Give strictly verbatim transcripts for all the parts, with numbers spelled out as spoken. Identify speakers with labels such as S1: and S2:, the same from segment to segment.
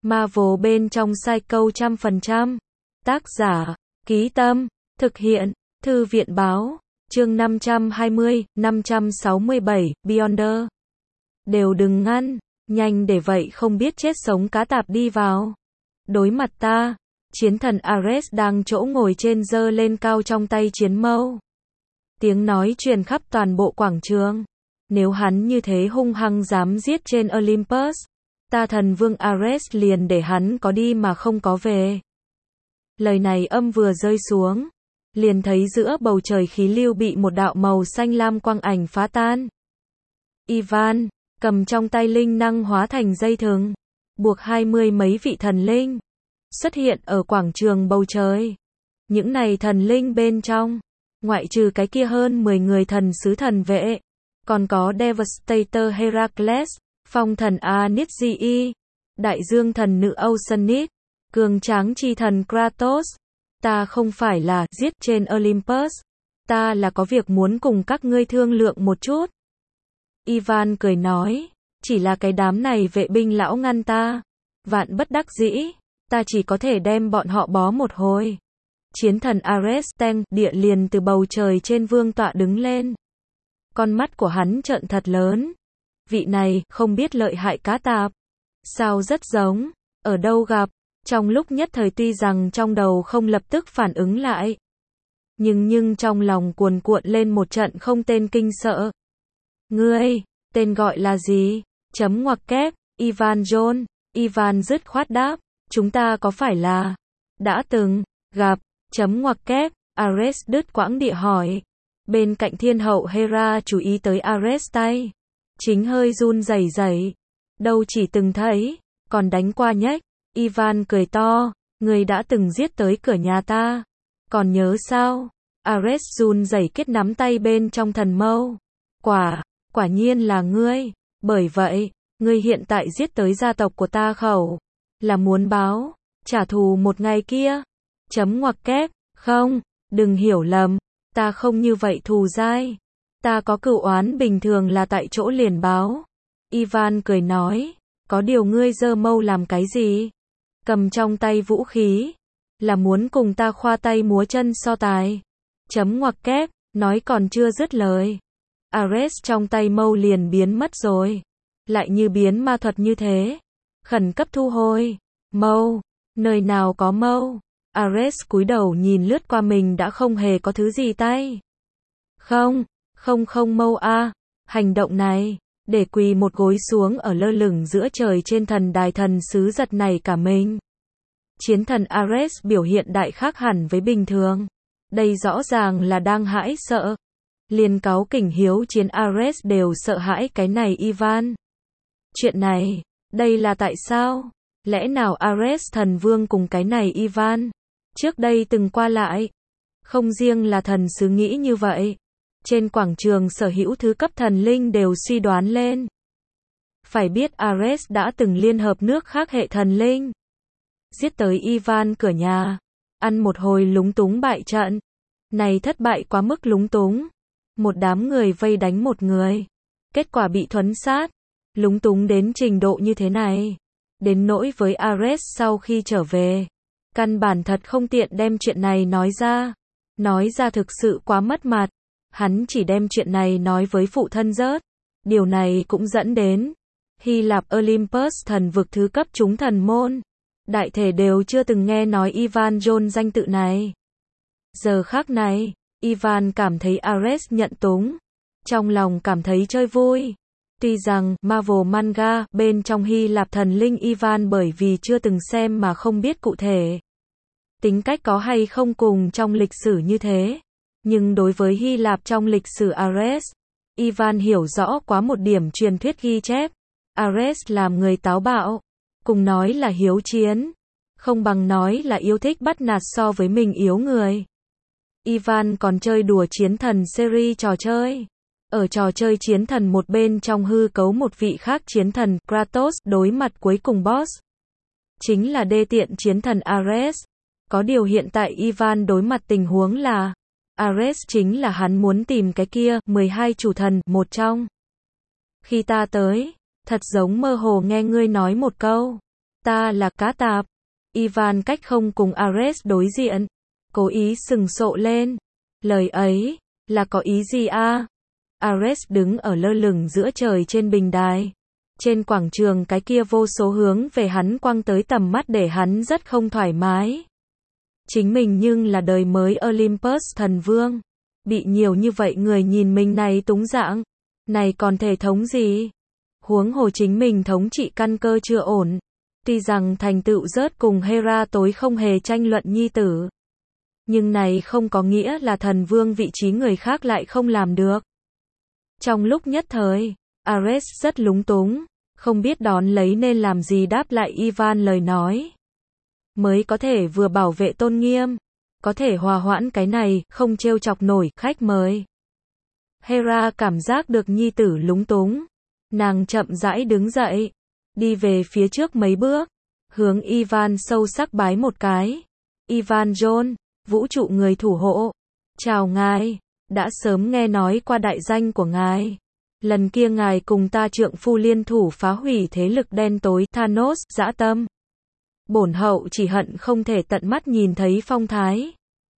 S1: Marvel bên trong Psycho trăm phần trăm. Tác giả, Ký Tâm, thực hiện, Thư viện Báo, chương năm trăm hai mươi, năm trăm sáu mươi bảy, Beyonder. Đều đừng ngăn, nhanh để vậy không biết chết sống cá tạp đi vào. Đối mặt ta, chiến thần Ares đang chỗ ngồi trên giơ lên cao trong tay chiến mâu. Tiếng nói truyền khắp toàn bộ quảng trường. Nếu hắn như thế hung hăng dám giết trên Olympus, ta thần vương Ares liền để hắn có đi mà không có về. Lời này âm vừa rơi xuống, liền thấy giữa bầu trời khí lưu bị một đạo màu xanh lam quang ảnh phá tan. Ivan, cầm trong tay linh năng hóa thành dây thừng, buộc hai mươi mấy vị thần linh, xuất hiện ở quảng trường bầu trời. Những này thần linh bên trong, ngoại trừ cái kia hơn mười người thần sứ thần vệ, còn có Devastator Heracles, phong thần Anizzi, đại dương thần nữ Oceanid, cường tráng chi thần Kratos. Ta không phải là giết trên Olympus, ta là có việc muốn cùng các ngươi thương lượng một chút. Ivan cười nói, chỉ là cái đám này vệ binh lão ngăn ta, vạn bất đắc dĩ, ta chỉ có thể đem bọn họ bó một hồi. Chiến thần Ares Ten địa liền từ bầu trời trên vương tọa đứng lên. Con mắt của hắn trợn thật lớn. Vị này không biết lợi hại cá tạp. Sao rất giống, ở đâu gặp. Trong lúc nhất thời tuy rằng trong đầu không lập tức phản ứng lại, nhưng nhưng trong lòng cuồn cuộn lên một trận không tên kinh sợ. Ngươi, tên gọi là gì? Chấm ngoặc kép, Ivan John. Ivan dứt khoát đáp, chúng ta có phải là đã từng gặp? Chấm ngoặc kép, Ares đứt quãng địa hỏi. Bên cạnh thiên hậu Hera chú ý tới Ares tay, chính hơi run rẩy rẩy. Đâu chỉ từng thấy, còn đánh qua nhách. Ivan cười to, người đã từng giết tới cửa nhà ta, còn nhớ sao? Ares run rẩy kết nắm tay bên trong thần mâu. Quả, quả nhiên là ngươi, bởi vậy, ngươi hiện tại giết tới gia tộc của ta khẩu, là muốn báo, trả thù một ngày kia. Chấm ngoặc kép, không, đừng hiểu lầm, ta không như vậy thù dai, ta có cửu oán bình thường là tại chỗ liền báo. Ivan cười nói, có điều ngươi giơ mâu làm cái gì? Cầm trong tay vũ khí, là muốn cùng ta khoa tay múa chân so tài. Chấm ngoặc kép, nói còn chưa dứt lời. Ares trong tay mâu liền biến mất rồi. Lại như biến ma thuật như thế. Khẩn cấp thu hồi. Mâu, nơi nào có mâu? Ares cúi đầu nhìn lướt qua mình đã không hề có thứ gì tay. Không, không không mâu a. Hành động này, để quỳ một gối xuống ở lơ lửng giữa trời trên thần đài thần sứ giật này cả mình. Chiến thần Ares biểu hiện đại khác hẳn với bình thường. Đây rõ ràng là đang hãi sợ. Liền cáu kỉnh hiếu chiến Ares đều sợ hãi cái này Ivan. Chuyện này, đây là tại sao? Lẽ nào Ares thần vương cùng cái này Ivan trước đây từng qua lại? Không riêng là thần sứ nghĩ như vậy. Trên quảng trường sở hữu thứ cấp thần linh đều suy đoán lên. Phải biết Ares đã từng liên hợp nước khác hệ thần linh, giết tới Ivan cửa nhà, ăn một hồi lúng túng bại trận. Này thất bại quá mức lúng túng. Một đám người vây đánh một người, kết quả bị thuấn sát. Lúng túng đến trình độ như thế này. Đến nỗi với Ares sau khi trở về, căn bản thật không tiện đem chuyện này nói ra. Nói ra thực sự quá mất mặt. Hắn chỉ đem chuyện này nói với phụ thân rớt. Điều này cũng dẫn đến Hy Lạp Olympus thần vực thứ cấp chúng thần môn, đại thể đều chưa từng nghe nói Ivan John danh tự này. Giờ khác này, Ivan cảm thấy Ares nhận túng, trong lòng cảm thấy chơi vui. Tuy rằng Marvel manga bên trong Hy Lạp thần linh Ivan bởi vì chưa từng xem mà không biết cụ thể tính cách có hay không cùng trong lịch sử như thế. Nhưng đối với Hy Lạp trong lịch sử Ares, Ivan hiểu rõ quá một điểm truyền thuyết ghi chép. Ares làm người táo bạo, cùng nói là hiếu chiến, không bằng nói là yêu thích bắt nạt so với mình yếu người. Ivan còn chơi đùa chiến thần series trò chơi. Ở trò chơi chiến thần một bên trong hư cấu một vị khác chiến thần Kratos đối mặt cuối cùng boss. Chính là đê tiện chiến thần Ares. Có điều hiện tại Ivan đối mặt tình huống là Ares chính là hắn muốn tìm cái kia mười hai chủ thần một trong. Khi ta tới, thật giống mơ hồ nghe ngươi nói một câu. ta là cá tạp. Ivan cách không cùng Ares đối diện. Cố ý sừng sộ lên. Lời ấy, là có ý gì a? Ares đứng ở lơ lửng giữa trời trên bình đài. Trên quảng trường cái kia vô số hướng về hắn quăng tới tầm mắt để hắn rất không thoải mái. Chính mình nhưng là đời mới Olympus thần vương. Bị nhiều như vậy người nhìn mình này túng dạng. Này còn thể thống gì? Huống hồ chính mình thống trị căn cơ chưa ổn. Tuy rằng thành tựu rớt cùng Hera tối không hề tranh luận nhi tử. Nhưng này không có nghĩa là thần vương vị trí người khác lại không làm được. Trong lúc nhất thời, Ares rất lúng túng, không biết đón lấy nên làm gì đáp lại Ivan lời nói. Mới có thể vừa bảo vệ tôn nghiêm, có thể hòa hoãn cái này, không trêu chọc nổi khách mời. Hera cảm giác được nhi tử lúng túng. Nàng chậm rãi đứng dậy, đi về phía trước mấy bước, hướng Ivan sâu sắc bái một cái. Ivan John, vũ trụ người thủ hộ. Chào ngài, đã sớm nghe nói qua đại danh của ngài. Lần kia ngài cùng ta trượng phu liên thủ phá hủy thế lực đen tối Thanos, dã tâm. Bổn hậu chỉ hận không thể tận mắt nhìn thấy phong thái.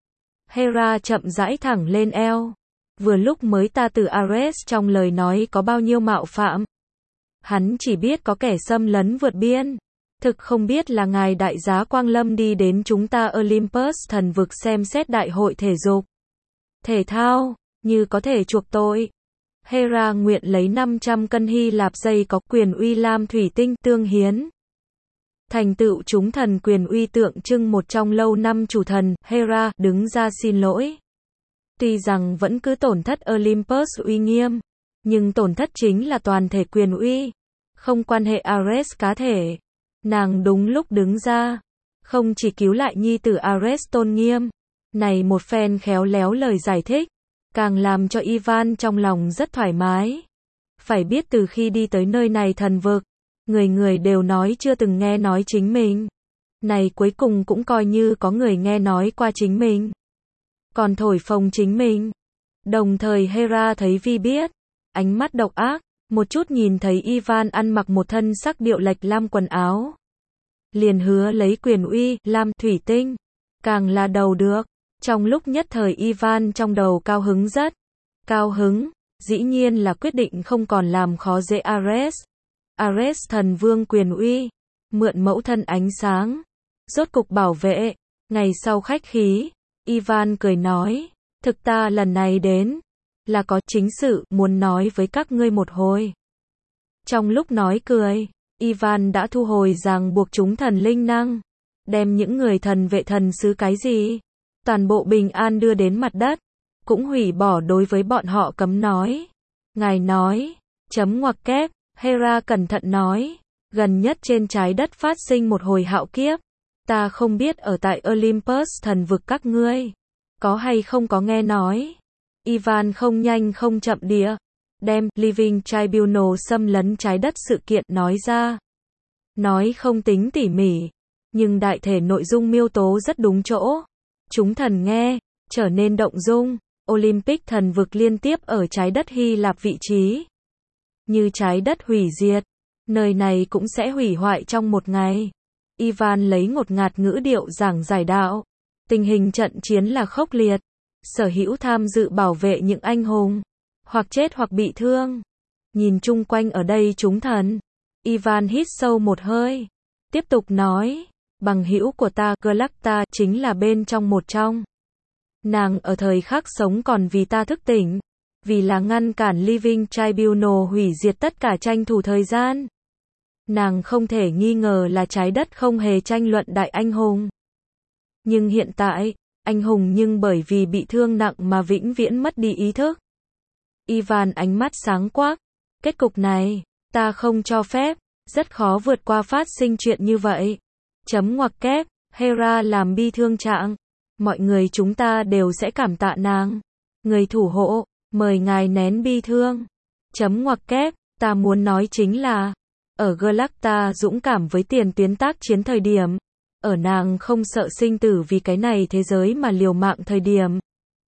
S1: Hera chậm rãi thẳng lên eo. Vừa lúc mới ta từ Ares trong lời nói có bao nhiêu mạo phạm. Hắn chỉ biết có kẻ xâm lấn vượt biên. Thực không biết là ngài đại giá Quang Lâm đi đến chúng ta Olympus thần vực xem xét đại hội thể dục. Thể thao, như có thể chuộc tội. Hera nguyện lấy năm trăm cân Hy Lạp dây có quyền uy lam thủy tinh tương hiến. Thành tựu chúng thần quyền uy tượng trưng một trong lâu năm chủ thần, Hera đứng ra xin lỗi. Tuy rằng vẫn cứ tổn thất Olympus uy nghiêm, nhưng tổn thất chính là toàn thể quyền uy, không quan hệ Ares cá thể. Nàng đúng lúc đứng ra, không chỉ cứu lại nhi tử Ares tôn nghiêm, này một phen khéo léo lời giải thích, càng làm cho Ivan trong lòng rất thoải mái. Phải biết từ khi đi tới nơi này thần vực, người người đều nói chưa từng nghe nói chính mình. Này cuối cùng cũng coi như có người nghe nói qua chính mình. Còn thổi phồng chính mình. Đồng thời Hera thấy Vi biết, ánh mắt độc ác, một chút nhìn thấy Ivan ăn mặc một thân sắc điệu lệch lam quần áo. Liền hứa lấy quyền uy, lam thủy tinh, càng là đầu được. Trong lúc nhất thời Ivan trong đầu cao hứng rất. Cao hứng, dĩ nhiên là quyết định không còn làm khó dễ Ares. Ares thần vương quyền uy, mượn mẫu thân ánh sáng, rốt cục bảo vệ. Ngày sau khách khí, Ivan cười nói, thực ta lần này đến, là có chính sự muốn nói với các ngươi một hồi. Trong lúc nói cười, Ivan đã thu hồi ràng buộc chúng thần linh năng, đem những người thần vệ thần sứ cái gì, toàn bộ bình an đưa đến mặt đất, cũng hủy bỏ đối với bọn họ cấm nói. Ngài nói, chấm ngoặc kép, Hera cẩn thận nói, gần nhất trên trái đất phát sinh một hồi hạo kiếp. Ta không biết ở tại Olympus thần vực các ngươi, có hay không có nghe nói. Ivan không nhanh không chậm địa, đem Living Tribunal xâm lấn trái đất sự kiện nói ra. Nói không tính tỉ mỉ, nhưng đại thể nội dung miêu tố rất đúng chỗ. Chúng thần nghe, trở nên động dung. Olympic thần vực liên tiếp ở trái đất Hy Lạp vị trí. Như trái đất hủy diệt, nơi này cũng sẽ hủy hoại trong một ngày. Ivan lấy ngột ngạt ngữ điệu giảng giải đạo. Tình hình trận chiến là khốc liệt. Sở hữu tham dự bảo vệ những anh hùng, hoặc chết hoặc bị thương. Nhìn chung quanh ở đây chúng thần. Ivan hít sâu một hơi. Tiếp tục nói, bằng hữu của ta, Galacta, chính là bên trong một trong. Nàng ở thời khắc sống còn vì ta thức tỉnh. Vì là ngăn cản Living Tribunal hủy diệt tất cả tranh thủ thời gian. Nàng không thể nghi ngờ là trái đất không hề tranh luận đại anh hùng. Nhưng hiện tại, anh hùng nhưng bởi vì bị thương nặng mà vĩnh viễn mất đi ý thức. Ivan ánh mắt sáng quắc. Kết cục này, ta không cho phép, rất khó vượt qua phát sinh chuyện như vậy. Chấm ngoặc kép, Hera làm bi thương trạng. Mọi người chúng ta đều sẽ cảm tạ nàng. Người thủ hộ, mời ngài nén bi thương. Chấm ngoặc kép, ta muốn nói chính là, ở Galacta dũng cảm với tiền tuyến tác chiến thời điểm, ở nàng không sợ sinh tử vì cái này thế giới mà liều mạng thời điểm.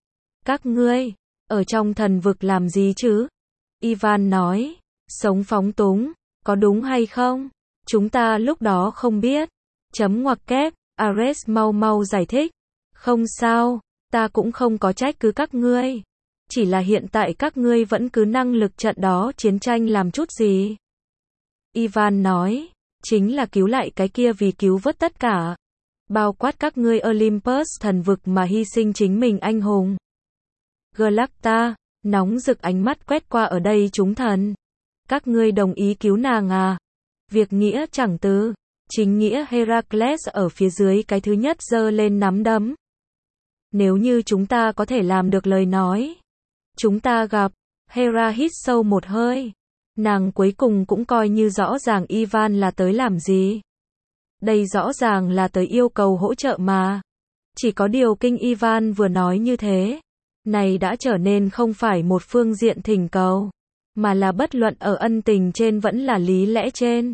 S1: Các ngươi, ở trong thần vực làm gì chứ? Ivan nói, sống phóng túng, có đúng hay không? Chúng ta lúc đó không biết. Chấm ngoặc kép, Ares mau mau giải thích. Không sao, ta cũng không có trách cứ các ngươi. Chỉ là hiện tại các ngươi vẫn cứ năng lực trận đó chiến tranh làm chút gì. Ivan nói, chính là cứu lại cái kia vì cứu vớt tất cả. Bao quát các ngươi Olympus thần vực mà hy sinh chính mình anh hùng. Galacta, nóng rực ánh mắt quét qua ở đây chúng thần. Các ngươi đồng ý cứu nàng à? Việc nghĩa chẳng từ. Chính nghĩa Heracles ở phía dưới cái thứ nhất giơ lên nắm đấm. Nếu như chúng ta có thể làm được lời nói. Chúng ta gặp. Hera hít sâu một hơi. Nàng cuối cùng cũng coi như rõ ràng Ivan là tới làm gì. Đây rõ ràng là tới yêu cầu hỗ trợ mà. Chỉ có điều kinh Ivan vừa nói như thế. Này đã trở nên không phải một phương diện thỉnh cầu. Mà là bất luận ở ân tình trên vẫn là lý lẽ trên.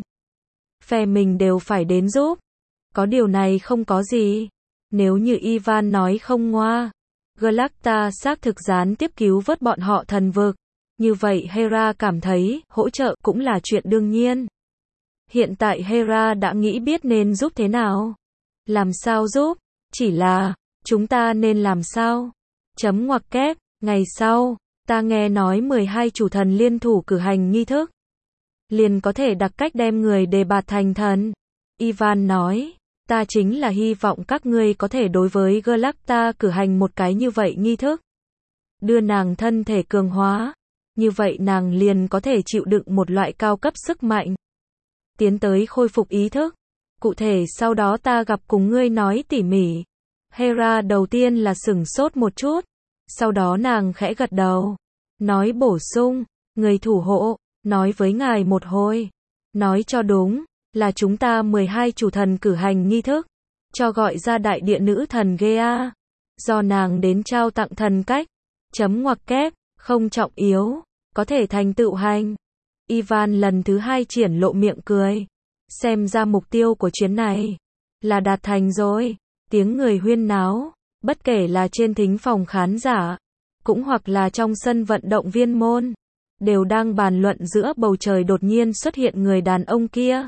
S1: Phe mình đều phải đến giúp. Có điều này không có gì. Nếu như Ivan nói không ngoa. Galacta xác thực gián tiếp cứu vớt bọn họ thần vực. Như vậy Hera cảm thấy hỗ trợ cũng là chuyện đương nhiên. Hiện tại Hera đã nghĩ biết nên giúp thế nào. Làm sao giúp? Chỉ là, chúng ta nên làm sao? Chấm ngoặc kép, ngày sau, ta nghe nói mười hai chủ thần liên thủ cử hành nghi thức. Liền có thể đặc cách đem người đề bạt thành thần. Ivan nói, ta chính là hy vọng các ngươi có thể đối với Galacta cử hành một cái như vậy nghi thức. Đưa nàng thân thể cường hóa. Như vậy nàng liền có thể chịu đựng một loại cao cấp sức mạnh. Tiến tới khôi phục ý thức. Cụ thể sau đó ta gặp cùng ngươi nói tỉ mỉ. Hera đầu tiên là sửng sốt một chút. Sau đó nàng khẽ gật đầu. Nói bổ sung, người thủ hộ, nói với ngài một hồi. Nói cho đúng, là chúng ta mười hai chủ thần cử hành nghi thức. Cho gọi ra đại địa nữ thần Gea. Do nàng đến trao tặng thần cách. Chấm ngoặc kép, không trọng yếu. Có thể thành tựu hành. Ivan lần thứ hai triển lộ miệng cười. Xem ra mục tiêu của chuyến này là đạt thành rồi. Tiếng người huyên náo, bất kể là trên thính phòng khán giả, cũng hoặc là trong sân vận động viên môn, đều đang bàn luận giữa bầu trời đột nhiên xuất hiện người đàn ông kia.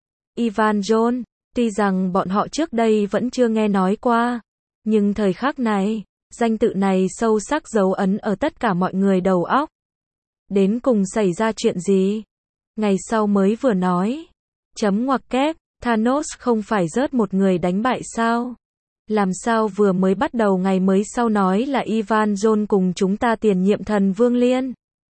S1: Ivan John, tuy rằng bọn họ trước đây vẫn chưa nghe nói qua, nhưng thời khắc này, danh tự này sâu sắc dấu ấn ở tất cả mọi người đầu óc. Đến cùng xảy ra chuyện gì? Ngày sau mới vừa nói. Chấm ngoặc kép, Thanos không phải rớt một người đánh bại sao? Làm sao vừa mới bắt đầu ngày mới sau nói là Ivan John cùng chúng ta tiền nhiệm thần Vương Liên?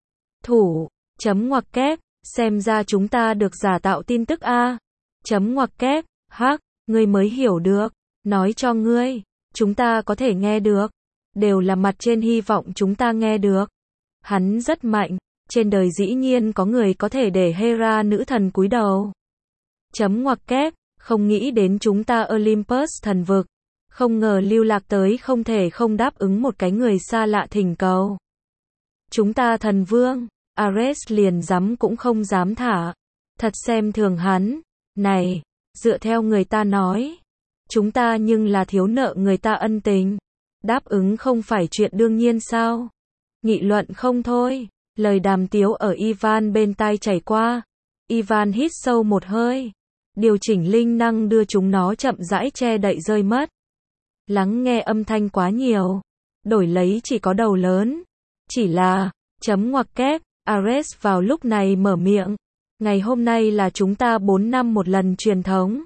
S1: Thủ, chấm ngoặc kép, xem ra chúng ta được giả tạo tin tức a. Chấm ngoặc kép, hắc, ngươi mới hiểu được, nói cho ngươi, chúng ta có thể nghe được, đều là mặt trên hy vọng chúng ta nghe được. Hắn rất mạnh, trên đời dĩ nhiên có người có thể để Hera nữ thần cúi đầu. Chấm ngoặc kép, không nghĩ đến chúng ta Olympus thần vực, không ngờ lưu lạc tới không thể không đáp ứng một cái người xa lạ thỉnh cầu. Chúng ta thần vương, Ares liền dám cũng không dám thả, thật xem thường hắn. Này, dựa theo người ta nói, chúng ta nhưng là thiếu nợ người ta ân tình, đáp ứng không phải chuyện đương nhiên sao? Nghị luận không thôi, lời đàm tiếu ở Ivan bên tai chảy qua. Ivan hít sâu một hơi, điều chỉnh linh năng đưa chúng nó chậm rãi che đậy rơi mất. Lắng nghe âm thanh quá nhiều, đổi lấy chỉ có đầu lớn. Chỉ là, chấm ngoặc kép, Ares vào lúc này mở miệng. Ngày hôm nay là chúng ta bốn năm một lần truyền thống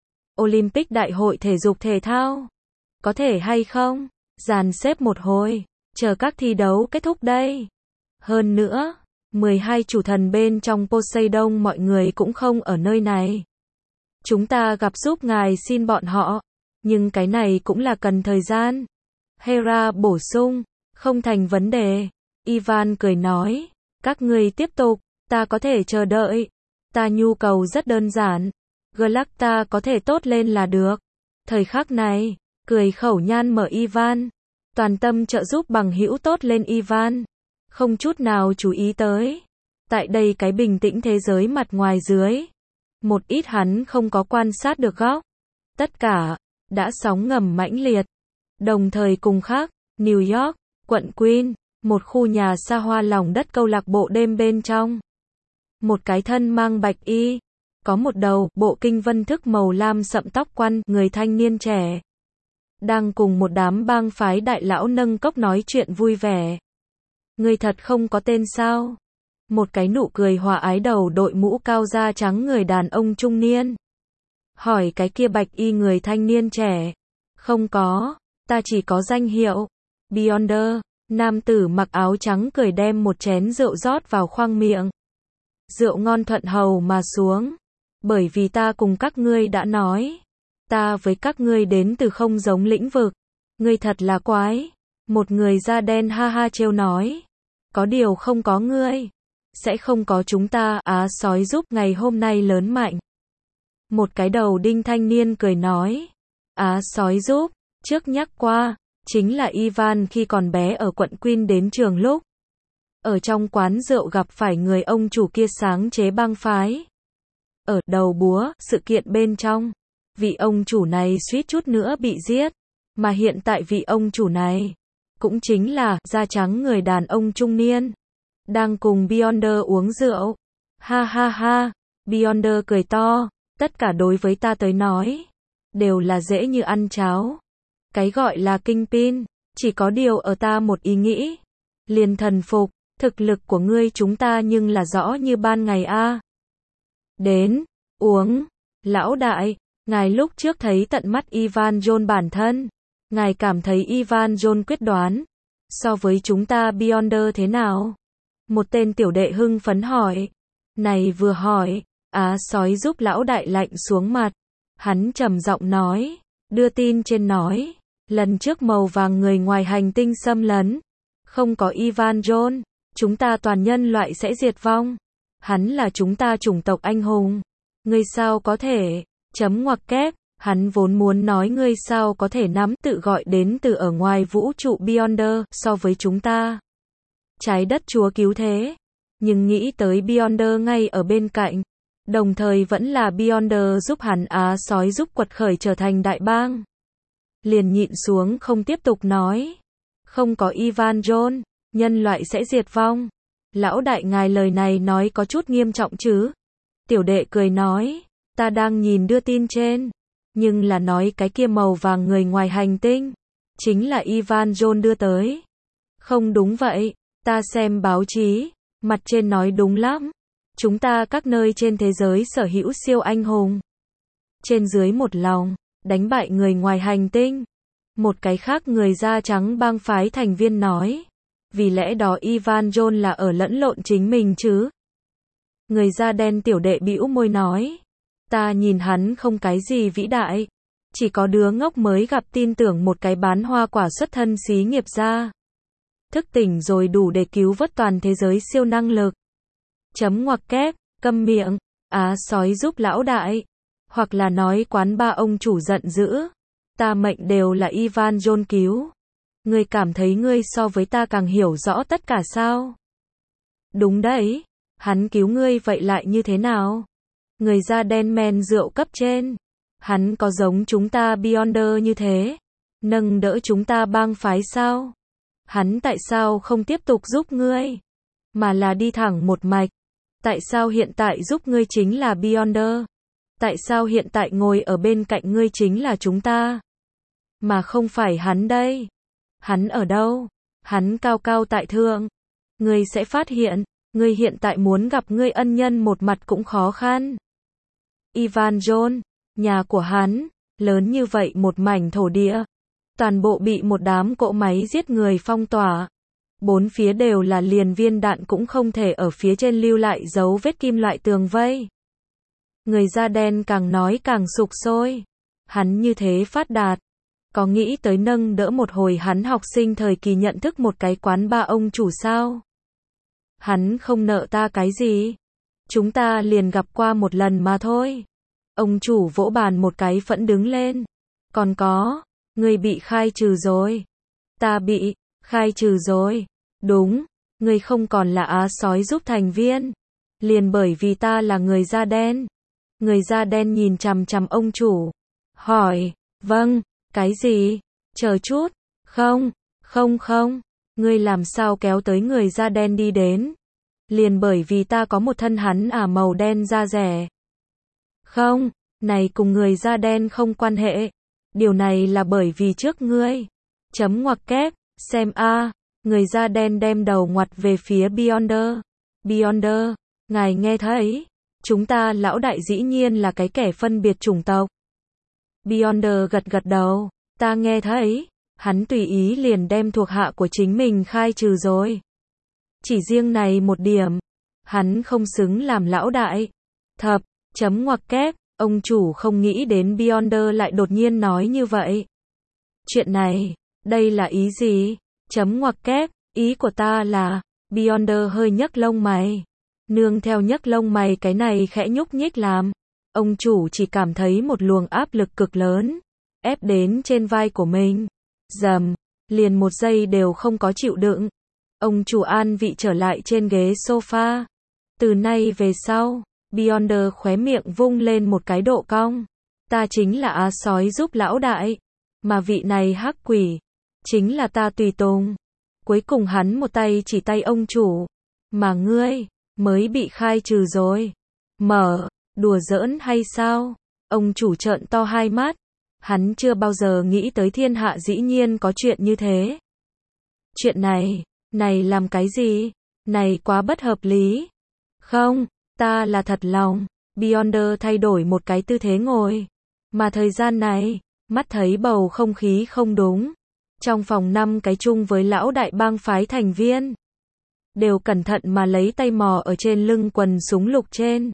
S1: Olympic đại hội thể dục thể thao. Có thể hay không? Dàn xếp một hồi, chờ các thi đấu kết thúc đây. Hơn nữa, mười hai chủ thần bên trong Poseidon mọi người cũng không ở nơi này. Chúng ta gặp giúp ngài xin bọn họ, nhưng cái này cũng là cần thời gian. Hera bổ sung, không thành vấn đề. Ivan cười nói, các ngươi tiếp tục, ta có thể chờ đợi. Ta nhu cầu rất đơn giản, Galacta có thể tốt lên là được. Thời khắc này, cười khẩu nhan mở Ivan, toàn tâm trợ giúp bằng hữu tốt lên Ivan, không chút nào chú ý tới. Tại đây cái bình tĩnh thế giới mặt ngoài dưới, một ít hắn không có quan sát được góc. Tất cả đã sóng ngầm mãnh liệt. Đồng thời cùng khác, New York, quận Queen, một khu nhà xa hoa lòng đất câu lạc bộ đêm bên trong. Một cái thân mang bạch y, Có một đầu, bộ kinh vân thức màu lam sậm tóc quăn, người thanh niên trẻ. Đang cùng một đám bang phái đại lão nâng cốc nói chuyện vui vẻ. Người thật không có tên sao? Một cái nụ cười hòa ái đầu đội mũ cao da trắng người đàn ông trung niên. Hỏi cái kia bạch y người thanh niên trẻ. Không có, ta chỉ có danh hiệu. Beyonder, nam tử mặc áo trắng cười đem một chén rượu rót vào khoang miệng. Rượu ngon thuận hầu mà xuống. Bởi vì ta cùng các ngươi đã nói. Ta với các ngươi đến từ không giống lĩnh vực. Ngươi thật là quái. Một người da đen ha ha trêu nói. Có điều không có ngươi. Sẽ không có chúng ta, Á sói giúp ngày hôm nay lớn mạnh. Một cái đầu đinh thanh niên cười nói. Á sói giúp, trước nhắc qua, chính là Ivan khi còn bé ở quận Queen đến trường lúc. Ở trong quán rượu gặp phải người ông chủ kia sáng chế bang phái. Ở đầu búa, sự kiện bên trong, vị ông chủ này suýt chút nữa bị giết. Mà hiện tại vị ông chủ này, cũng chính là, da trắng người đàn ông trung niên. Đang cùng Beyonder uống rượu. Ha ha ha, Beyonder cười to, tất cả đối với ta tới nói, đều là dễ như ăn cháo. Cái gọi là kinh pin, chỉ có điều ở ta một ý nghĩ. Liền thần phục, thực lực của ngươi chúng ta nhưng là rõ như ban ngày a. Đến, uống, lão đại, ngài lúc trước thấy tận mắt Ivan John bản thân. Ngài cảm thấy Ivan John quyết đoán, so với chúng ta Beyonder thế nào? Một tên tiểu đệ hưng phấn hỏi. Này vừa hỏi, Á sói giúp lão đại lạnh xuống mặt. Hắn trầm giọng nói, đưa tin trên nói, lần trước màu vàng người ngoài hành tinh xâm lấn, không có Ivan John, chúng ta toàn nhân loại sẽ diệt vong. Hắn là chúng ta chủng tộc anh hùng. Ngươi sao có thể, chấm ngoặc kép, hắn vốn muốn nói ngươi sao có thể nắm tự gọi đến từ ở ngoài vũ trụ Beyonder so với chúng ta. Trái đất chúa cứu thế. Nhưng nghĩ tới Beyonder ngay ở bên cạnh. Đồng thời vẫn là Beyonder giúp hắn Á sói giúp quật khởi trở thành đại bang. Liền nhịn xuống không tiếp tục nói. Không có Ivan John, nhân loại sẽ diệt vong. Lão đại ngài lời này nói có chút nghiêm trọng chứ. Tiểu đệ cười nói, ta đang nhìn đưa tin trên. Nhưng là nói cái kia màu vàng người ngoài hành tinh. Chính là Ivan John đưa tới. Không đúng vậy. Ta xem báo chí, mặt trên nói đúng lắm. Chúng ta các nơi trên thế giới sở hữu siêu anh hùng. Trên dưới một lòng, đánh bại người ngoài hành tinh. Một cái khác người da trắng bang phái thành viên nói. Vì lẽ đó Ivan John là ở lẫn lộn chính mình chứ. Người da đen tiểu đệ bĩu môi nói. Ta nhìn hắn không cái gì vĩ đại. Chỉ có đứa ngốc mới gặp tin tưởng một cái bán hoa quả xuất thân xí nghiệp ra. Thức tỉnh rồi đủ để cứu vớt toàn thế giới siêu năng lực. Chấm ngoặc kép, câm miệng, Á sói giúp lão đại. Hoặc là nói quán ba ông chủ giận dữ. Ta mệnh đều là Ivan John cứu. Ngươi cảm thấy ngươi so với ta càng hiểu rõ tất cả sao? Đúng đấy, hắn cứu ngươi vậy lại như thế nào? Người da đen men rượu cấp trên. Hắn có giống chúng ta Beyonder như thế. Nâng đỡ chúng ta bang phái sao? Hắn tại sao không tiếp tục giúp ngươi? Mà là đi thẳng một mạch. Tại sao hiện tại giúp ngươi chính là Beyonder? Tại sao hiện tại ngồi ở bên cạnh ngươi chính là chúng ta? Mà không phải hắn đây. Hắn ở đâu? Hắn cao cao tại thượng. Ngươi sẽ phát hiện, ngươi hiện tại muốn gặp ngươi ân nhân một mặt cũng khó khăn. Ivan John, nhà của hắn, lớn như vậy một mảnh thổ địa. Toàn bộ bị một đám cỗ máy giết người phong tỏa. Bốn phía đều là liền viên đạn cũng không thể ở phía trên lưu lại dấu vết kim loại tường vây. Người da đen càng nói càng sục sôi. Hắn như thế phát đạt. Có nghĩ tới nâng đỡ một hồi hắn học sinh thời kỳ nhận thức một cái quán ba ông chủ sao? Hắn không nợ ta cái gì. Chúng ta liền gặp qua một lần mà thôi. Ông chủ vỗ bàn một cái phẫn đứng lên. Còn có, ngươi bị khai trừ rồi. Ta bị khai trừ rồi. Đúng, ngươi không còn là Á sói giúp thành viên. Liền bởi vì ta là người da đen. Người da đen nhìn chằm chằm ông chủ. Hỏi, vâng, cái gì? Chờ chút, không, không không. Ngươi làm sao kéo tới người da đen đi đến? Liền bởi vì ta có một thân hắn à màu đen da rẻ. Không, này cùng người da đen không quan hệ. Điều này là bởi vì trước ngươi. Chấm ngoặc kép, xem a, người da đen đem đầu ngoặt về phía Beyonder. Beyonder, ngài nghe thấy, chúng ta lão đại dĩ nhiên là cái kẻ phân biệt chủng tộc. Beyonder gật gật đầu, ta nghe thấy, hắn tùy ý liền đem thuộc hạ của chính mình khai trừ rồi. Chỉ riêng này một điểm, hắn không xứng làm lão đại. Thập, chấm ngoặc kép, ông chủ không nghĩ đến Beyonder lại đột nhiên nói như vậy. Chuyện này, đây là ý gì? Chấm ngoặc kép, ý của ta là, Beyonder hơi nhấc lông mày. Nương theo nhấc lông mày cái này khẽ nhúc nhích làm. Ông chủ chỉ cảm thấy một luồng áp lực cực lớn, ép đến trên vai của mình. Dầm, liền một giây đều không có chịu đựng. Ông chủ an vị trở lại trên ghế sofa. Từ nay về sau, Beyonder khóe miệng vung lên một cái độ cong. Ta chính là á sói giúp lão đại. Mà vị này hắc quỷ, chính là ta tùy tùng. Cuối cùng hắn một tay chỉ tay ông chủ. Mà ngươi, mới bị khai trừ rồi. Mở, đùa giỡn hay sao? Ông chủ trợn to hai mắt. Hắn chưa bao giờ nghĩ tới thiên hạ dĩ nhiên có chuyện như thế. Chuyện này, này làm cái gì? Này quá bất hợp lý. Không, ta là thật lòng. Beyonder thay đổi một cái tư thế ngồi. Mà thời gian này, mắt thấy bầu không khí không đúng. Trong phòng năm cái chung với lão đại bang phái thành viên. Đều cẩn thận mà lấy tay mò ở trên lưng quần súng lục trên.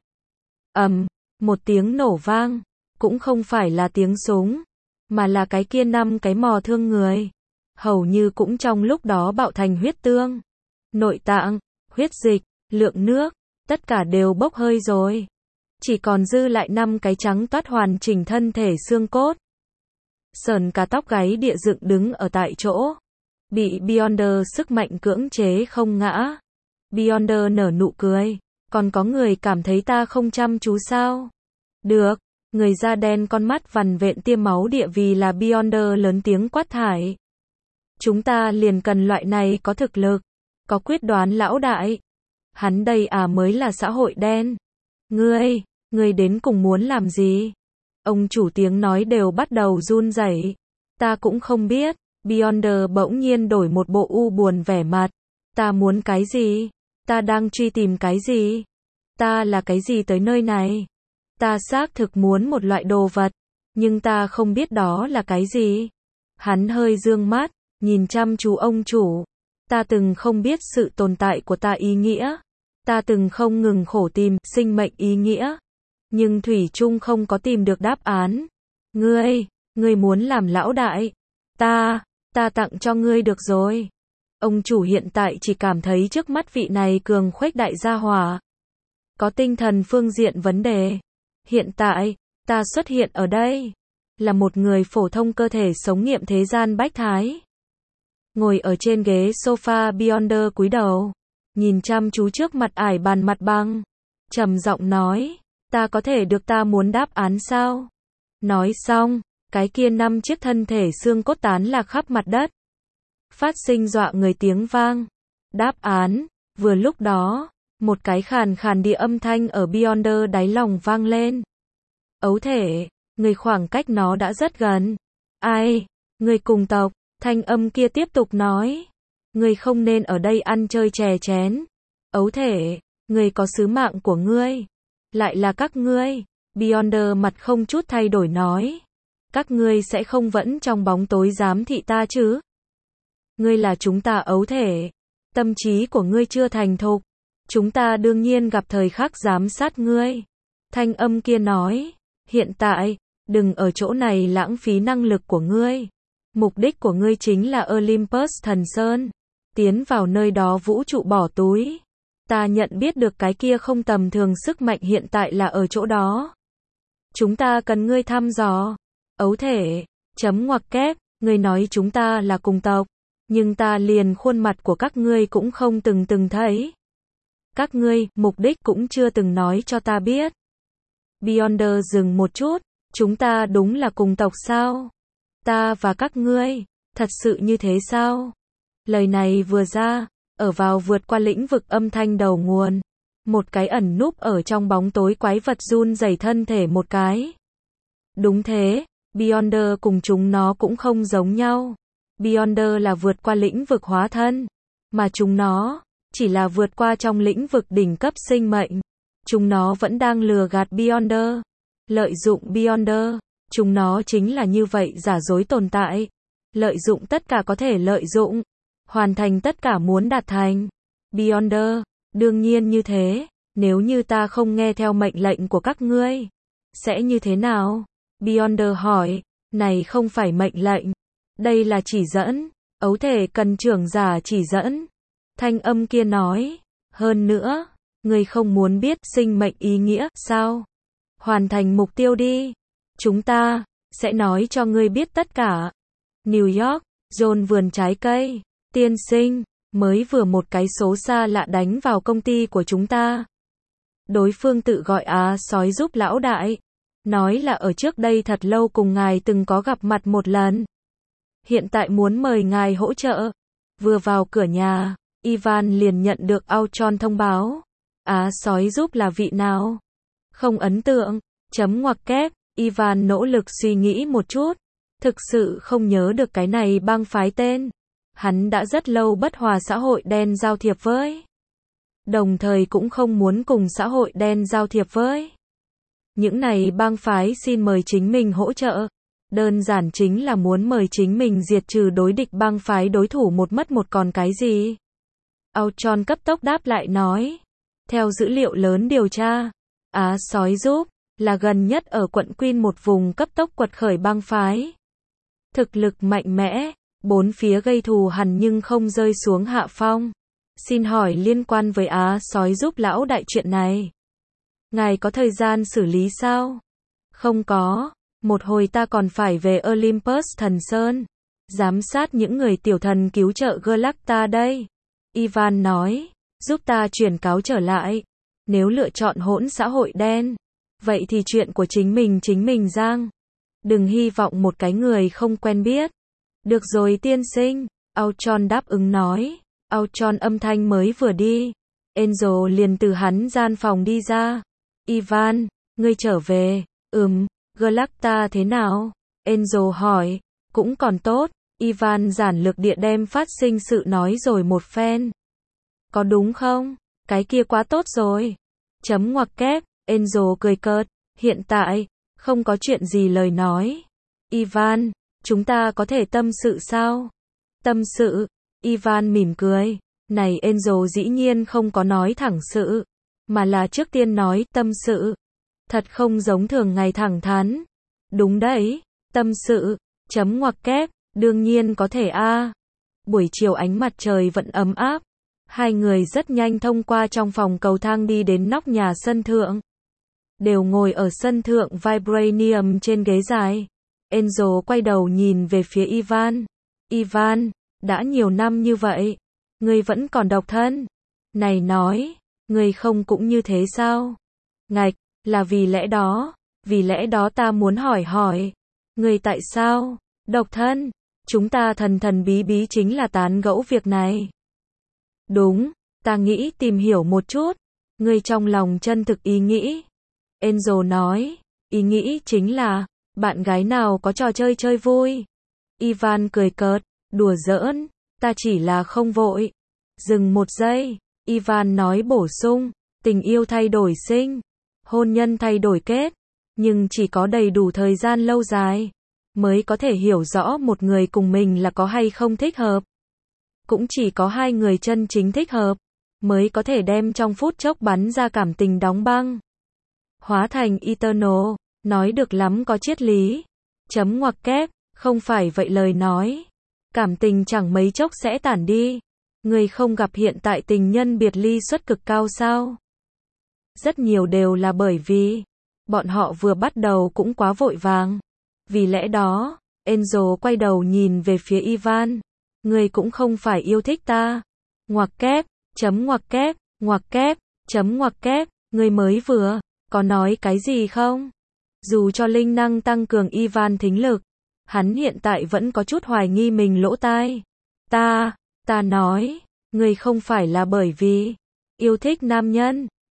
S1: Ầm, một tiếng nổ vang. Cũng không phải là tiếng súng, mà là cái kia năm cái mò thương người. Hầu như cũng trong lúc đó bạo thành huyết tương. Nội tạng, huyết dịch, lượng nước, tất cả đều bốc hơi rồi. Chỉ còn dư lại năm cái trắng toát hoàn chỉnh thân thể xương cốt. Sờn cả tóc gáy địa dựng đứng ở tại chỗ. Bị Beyonder sức mạnh cưỡng chế không ngã. Beyonder nở nụ cười. Còn có người cảm thấy ta không chăm chú sao? Được. Người da đen con mắt vằn vện tiêm máu địa vì là Beyonder lớn tiếng quát thải. Chúng ta liền cần loại này có thực lực, có quyết đoán lão đại. Hắn đây à mới là xã hội đen. Ngươi, ngươi đến cùng muốn làm gì? Ông chủ tiếng nói đều bắt đầu run rẩy. Ta cũng không biết. Beyonder bỗng nhiên đổi một bộ u buồn vẻ mặt. Ta muốn cái gì? Ta đang truy tìm cái gì? Ta là cái gì tới nơi này? Ta xác thực muốn một loại đồ vật, nhưng ta không biết đó là cái gì. Hắn hơi dương mắt, nhìn chăm chú ông chủ. Ta từng không biết sự tồn tại của ta ý nghĩa. Ta từng không ngừng khổ tìm sinh mệnh ý nghĩa. Nhưng thủy chung không có tìm được đáp án. Ngươi, ngươi muốn làm lão đại. Ta, ta tặng cho ngươi được rồi. Ông chủ hiện tại chỉ cảm thấy trước mắt vị này cường khuếch đại gia hỏa. Có tinh thần phương diện vấn đề. Hiện tại, ta xuất hiện ở đây, là một người phổ thông cơ thể sống nghiệm thế gian bách thái. Ngồi ở trên ghế sofa Beyonder cúi đầu, nhìn chăm chú trước mặt ải bàn mặt băng, trầm giọng nói, ta có thể được ta muốn đáp án sao? Nói xong, cái kia năm chiếc thân thể xương cốt tán lạc khắp mặt đất. Phát sinh dọa người tiếng vang. Đáp án, vừa lúc đó. Một cái khàn khàn địa âm thanh ở Beyonder đáy lòng vang lên. Ấu thể, người khoảng cách nó đã rất gần. Ai, người cùng tộc, thanh âm kia tiếp tục nói. Người không nên ở đây ăn chơi chè chén. Ấu thể, người có sứ mạng của ngươi. Lại là các ngươi. Beyonder mặt không chút thay đổi nói. Các ngươi sẽ không vẫn trong bóng tối giám thị ta chứ? Ngươi là chúng ta ấu thể. Tâm trí của ngươi chưa thành thục. Chúng ta đương nhiên gặp thời khắc giám sát ngươi. Thanh âm kia nói, hiện tại, đừng ở chỗ này lãng phí năng lực của ngươi. Mục đích của ngươi chính là Olympus Thần Sơn. Tiến vào nơi đó vũ trụ bỏ túi. Ta nhận biết được cái kia không tầm thường sức mạnh hiện tại là ở chỗ đó. Chúng ta cần ngươi thăm dò. Ấu thể, chấm ngoặc kép, ngươi nói chúng ta là cùng tộc. Nhưng ta liền khuôn mặt của các ngươi cũng không từng từng thấy. Các ngươi, mục đích cũng chưa từng nói cho ta biết. Beyonder dừng một chút, chúng ta đúng là cùng tộc sao? Ta và các ngươi, thật sự như thế sao? Lời này vừa ra, ở vào vượt qua lĩnh vực âm thanh đầu nguồn. Một cái ẩn núp ở trong bóng tối quái vật run rẩy thân thể một cái. Đúng thế, Beyonder cùng chúng nó cũng không giống nhau. Beyonder là vượt qua lĩnh vực hóa thân, mà chúng nó chỉ là vượt qua trong lĩnh vực đỉnh cấp sinh mệnh. Chúng nó vẫn đang lừa gạt Beyonder, lợi dụng Beyonder. Chúng nó chính là như vậy giả dối tồn tại, lợi dụng tất cả có thể lợi dụng, hoàn thành tất cả muốn đạt thành. Beyonder, đương nhiên như thế, nếu như ta không nghe theo mệnh lệnh của các ngươi, sẽ như thế nào? Beyonder hỏi, này không phải mệnh lệnh, đây là chỉ dẫn, ấu thể cần trưởng giả chỉ dẫn. Thanh âm kia nói, hơn nữa, ngươi không muốn biết sinh mệnh ý nghĩa, sao? Hoàn thành mục tiêu đi. Chúng ta sẽ nói cho ngươi biết tất cả. New York, John vườn trái cây, tiên sinh, mới vừa một cái số xa lạ đánh vào công ty của chúng ta. Đối phương tự gọi Á sói giúp lão đại, nói là ở trước đây thật lâu cùng ngài từng có gặp mặt một lần. Hiện tại muốn mời ngài hỗ trợ. Vừa vào cửa nhà, Ivan liền nhận được Ultron thông báo. Á sói giúp là vị nào? Không ấn tượng, chấm ngoặc kép. Ivan nỗ lực suy nghĩ một chút, thực sự không nhớ được cái này bang phái tên. Hắn đã rất lâu bất hòa xã hội đen giao thiệp với. Đồng thời cũng không muốn cùng xã hội đen giao thiệp với. Những này bang phái xin mời chính mình hỗ trợ. Đơn giản chính là muốn mời chính mình diệt trừ đối địch bang phái đối thủ một mất một còn cái gì. Ultron cấp tốc đáp lại nói. Theo dữ liệu lớn điều tra, Á sói giúp là gần nhất ở quận Queen một vùng cấp tốc quật khởi bang phái. Thực lực mạnh mẽ, bốn phía gây thù hằn nhưng không rơi xuống hạ phong. Xin hỏi liên quan với Á sói giúp lão đại chuyện này, ngài có thời gian xử lý sao? Không có, một hồi ta còn phải về Olympus Thần Sơn, giám sát những người tiểu thần cứu trợ Galacta đây. Ivan nói, giúp ta chuyển cáo trở lại. Nếu lựa chọn hỗn xã hội đen, vậy thì chuyện của chính mình chính mình giang. Đừng hy vọng một cái người không quen biết. Được rồi tiên sinh, Ultron đáp ứng nói. Ultron âm thanh mới vừa đi, Angel liền từ hắn gian phòng đi ra. Ivan, ngươi trở về. Ừm, Galacta thế nào? Angel hỏi. Cũng còn tốt. Ivan giản lược địa đem phát sinh sự nói rồi một phen. Có đúng không? Cái kia quá tốt rồi. Chấm ngoặc kép. Angel cười cợt. Hiện tại, không có chuyện gì lời nói. Ivan, chúng ta có thể tâm sự sao? Tâm sự. Ivan mỉm cười. Này Angel dĩ nhiên không có nói thẳng sự, mà là trước tiên nói tâm sự. Thật không giống thường ngày thẳng thắn. Đúng đấy, tâm sự. Chấm ngoặc kép. Đương nhiên có thể a. À. Buổi chiều ánh mặt trời vẫn ấm áp. Hai người rất nhanh thông qua trong phòng cầu thang đi đến nóc nhà sân thượng. Đều ngồi ở sân thượng Vibranium trên ghế dài. Angel quay đầu nhìn về phía Ivan. Ivan, đã nhiều năm như vậy, ngươi vẫn còn độc thân. Này nói, ngươi không cũng như thế sao? Ngạch, là vì lẽ đó, vì lẽ đó ta muốn hỏi hỏi, ngươi tại sao độc thân? Chúng ta thần thần bí bí chính là tán gẫu việc này. Đúng, ta nghĩ tìm hiểu một chút, ngươi trong lòng chân thực ý nghĩ. Angel nói, ý nghĩ chính là, bạn gái nào có trò chơi chơi vui. Ivan cười cợt, đùa giỡn, ta chỉ là không vội. Dừng một giây, Ivan nói bổ sung, tình yêu thay đổi sinh, hôn nhân thay đổi kết, nhưng chỉ có đầy đủ thời gian lâu dài, mới có thể hiểu rõ một người cùng mình là có hay không thích hợp. Cũng chỉ có hai người chân chính thích hợp, mới có thể đem trong phút chốc bắn ra cảm tình đóng băng. Hóa thành eternal, nói được lắm có triết lý. Chấm ngoặc kép, không phải vậy lời nói. Cảm tình chẳng mấy chốc sẽ tản đi. Người không gặp hiện tại tình nhân biệt ly suất cực cao sao? Rất nhiều đều là bởi vì, bọn họ vừa bắt đầu cũng quá vội vàng. Vì lẽ đó, Angel quay đầu nhìn về phía Ivan. Người cũng không phải yêu thích ta. Ngoặc kép, chấm ngoặc kép, ngoặc kép, chấm ngoặc kép, người mới vừa, có nói cái gì không? Dù cho linh năng tăng cường Ivan thính lực, hắn hiện tại vẫn có chút hoài nghi mình lỗ tai. Ta, ta nói, người không phải là bởi vì yêu thích nam nhân,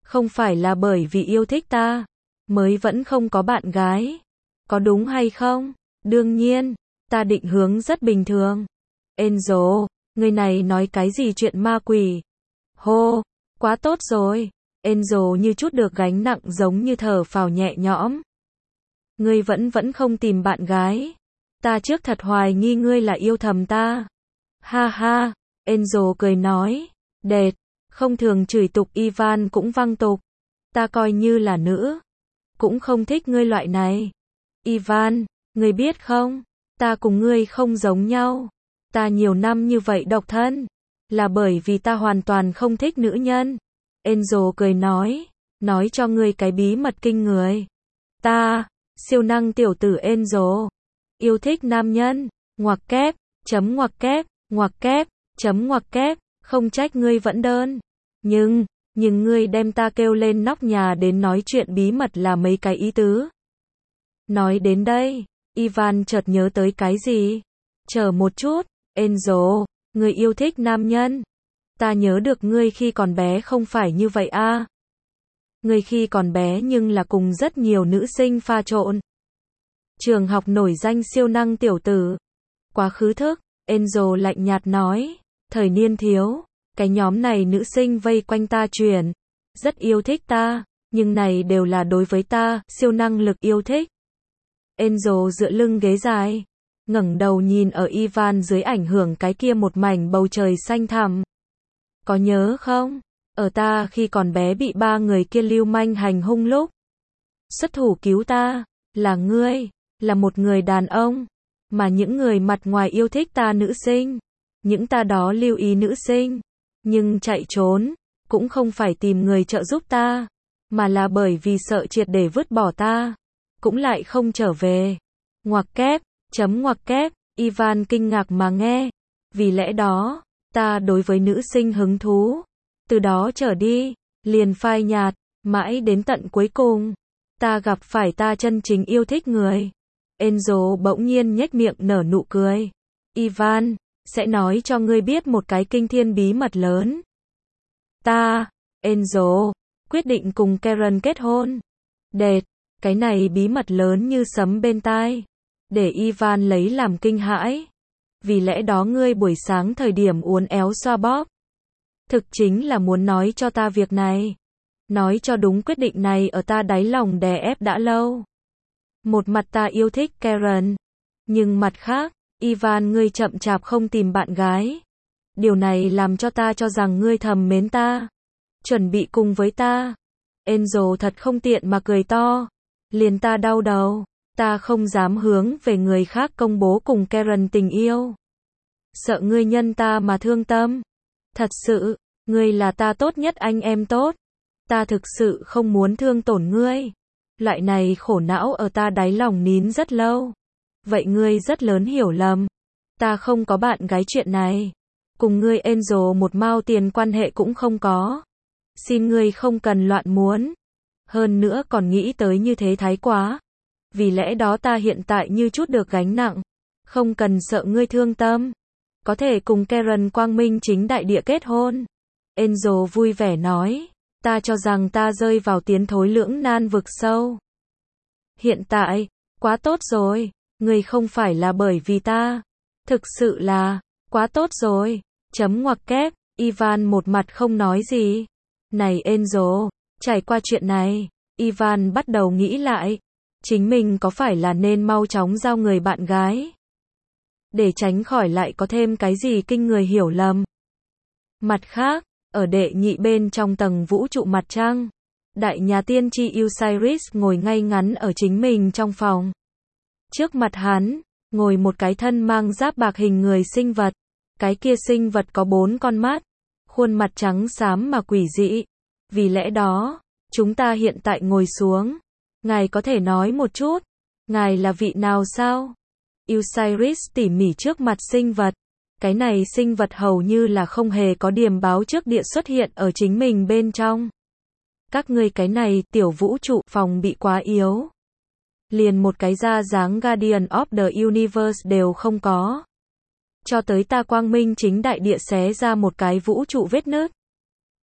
S1: Không phải là bởi vì yêu thích ta, mới vẫn không có bạn gái. Có đúng hay không? Đương nhiên, ta định hướng rất bình thường. Angel, người này nói cái gì chuyện ma quỷ? Hô, quá tốt rồi. Angel như chút được gánh nặng giống như thở phào nhẹ nhõm. Ngươi vẫn vẫn không tìm bạn gái. Ta trước thật hoài nghi ngươi là yêu thầm ta. Ha ha, Angel cười nói. Đệt, không thường chửi tục Ivan cũng văng tục. Ta coi như là nữ. Cũng không thích ngươi loại này. Ivan, ngươi biết không, ta cùng ngươi không giống nhau. Ta nhiều năm như vậy độc thân, là bởi vì ta hoàn toàn không thích nữ nhân. Angel cười nói, nói cho ngươi cái bí mật kinh người. Ta, siêu năng tiểu tử Angel, yêu thích nam nhân, ngoặc kép, chấm ngoặc kép, ngoặc kép, chấm ngoặc kép, không trách ngươi vẫn đơn. Nhưng, nhưng ngươi đem ta kêu lên nóc nhà đến nói chuyện bí mật là mấy cái ý tứ. Nói đến đây, Ivan chợt nhớ tới cái gì? Chờ một chút, Angel, ngươi yêu thích nam nhân. Ta nhớ được ngươi khi còn bé không phải như vậy a. À? Ngươi khi còn bé nhưng là cùng rất nhiều nữ sinh pha trộn. Trường học nổi danh siêu năng tiểu tử. Quá khứ thức, Angel lạnh nhạt nói, thời niên thiếu, cái nhóm này nữ sinh vây quanh ta chuyển, rất yêu thích ta, nhưng này đều là đối với ta, siêu năng lực yêu thích. Angel dựa lưng ghế dài, ngẩng đầu nhìn ở Ivan dưới ảnh hưởng cái kia một mảnh bầu trời xanh thẳm. Có nhớ không? Ở ta khi còn bé bị ba người kia lưu manh hành hung lúc. Xuất thủ cứu ta, là ngươi, là một người đàn ông. Mà những người mặt ngoài yêu thích ta nữ sinh, những ta đó lưu ý nữ sinh, nhưng chạy trốn, cũng không phải tìm người trợ giúp ta, mà là bởi vì sợ triệt để vứt bỏ ta, cũng lại không trở về. Ngoặc kép, chấm ngoặc kép, Ivan kinh ngạc mà nghe, vì lẽ đó, ta đối với nữ sinh hứng thú, từ đó trở đi, liền phai nhạt, mãi đến tận cuối cùng, ta gặp phải ta chân chính yêu thích người. Angel bỗng nhiên nhếch miệng nở nụ cười. Ivan, sẽ nói cho ngươi biết một cái kinh thiên bí mật lớn. Ta, Angel, quyết định cùng Karen kết hôn. Đệt, cái này bí mật lớn như sấm bên tai, để Ivan lấy làm kinh hãi. Vì lẽ đó ngươi buổi sáng thời điểm uốn éo xoa bóp, thực chính là muốn nói cho ta việc này. Nói cho đúng quyết định này ở ta đáy lòng đè ép đã lâu. Một mặt ta yêu thích Karen, nhưng mặt khác, Ivan ngươi chậm chạp không tìm bạn gái. Điều này làm cho ta cho rằng ngươi thầm mến ta, chuẩn bị cùng với ta. Angel thật không tiện mà cười to, liền ta đau đầu, ta không dám hướng về người khác công bố cùng Karen tình yêu. Sợ ngươi nhân ta mà thương tâm. Thật sự, ngươi là ta tốt nhất anh em tốt. Ta thực sự không muốn thương tổn ngươi. Loại này khổ não ở ta đáy lòng nín rất lâu. Vậy ngươi rất lớn hiểu lầm. Ta không có bạn gái chuyện này. Cùng ngươi Angel một mao tiền quan hệ cũng không có. Xin ngươi không cần loạn muốn. Hơn nữa còn nghĩ tới như thế thái quá. Vì lẽ đó ta hiện tại như chút được gánh nặng. Không cần sợ ngươi thương tâm. Có thể cùng Karen quang minh chính đại địa kết hôn. Angel vui vẻ nói. Ta cho rằng ta rơi vào tiến thối lưỡng nan vực sâu. Hiện tại, quá tốt rồi. Ngươi không phải là bởi vì ta. Thực sự là, quá tốt rồi. Chấm ngoặc kép, Ivan một mặt không nói gì. Này Angel, trải qua chuyện này, Ivan bắt đầu nghĩ lại. Chính mình có phải là nên mau chóng giao người bạn gái? Để tránh khỏi lại có thêm cái gì kinh người hiểu lầm. Mặt khác, ở đệ nhị bên trong tầng vũ trụ mặt trăng, đại nhà tiên tri Osiris ngồi ngay ngắn ở chính mình trong phòng. Trước mặt hắn, ngồi một cái thân mang giáp bạc hình người sinh vật. Cái kia sinh vật có bốn con mắt, khuôn mặt trắng xám mà quỷ dị. Vì lẽ đó, chúng ta hiện tại ngồi xuống. Ngài có thể nói một chút, ngài là vị nào sao? Osiris tỉ mỉ trước mặt sinh vật. Cái này sinh vật hầu như là không hề có điềm báo trước địa xuất hiện ở chính mình bên trong. Các ngươi cái này tiểu vũ trụ phòng bị quá yếu. Liền một cái da dáng Guardian of the Universe đều không có. Cho tới ta quang minh chính đại địa xé ra một cái vũ trụ vết nứt.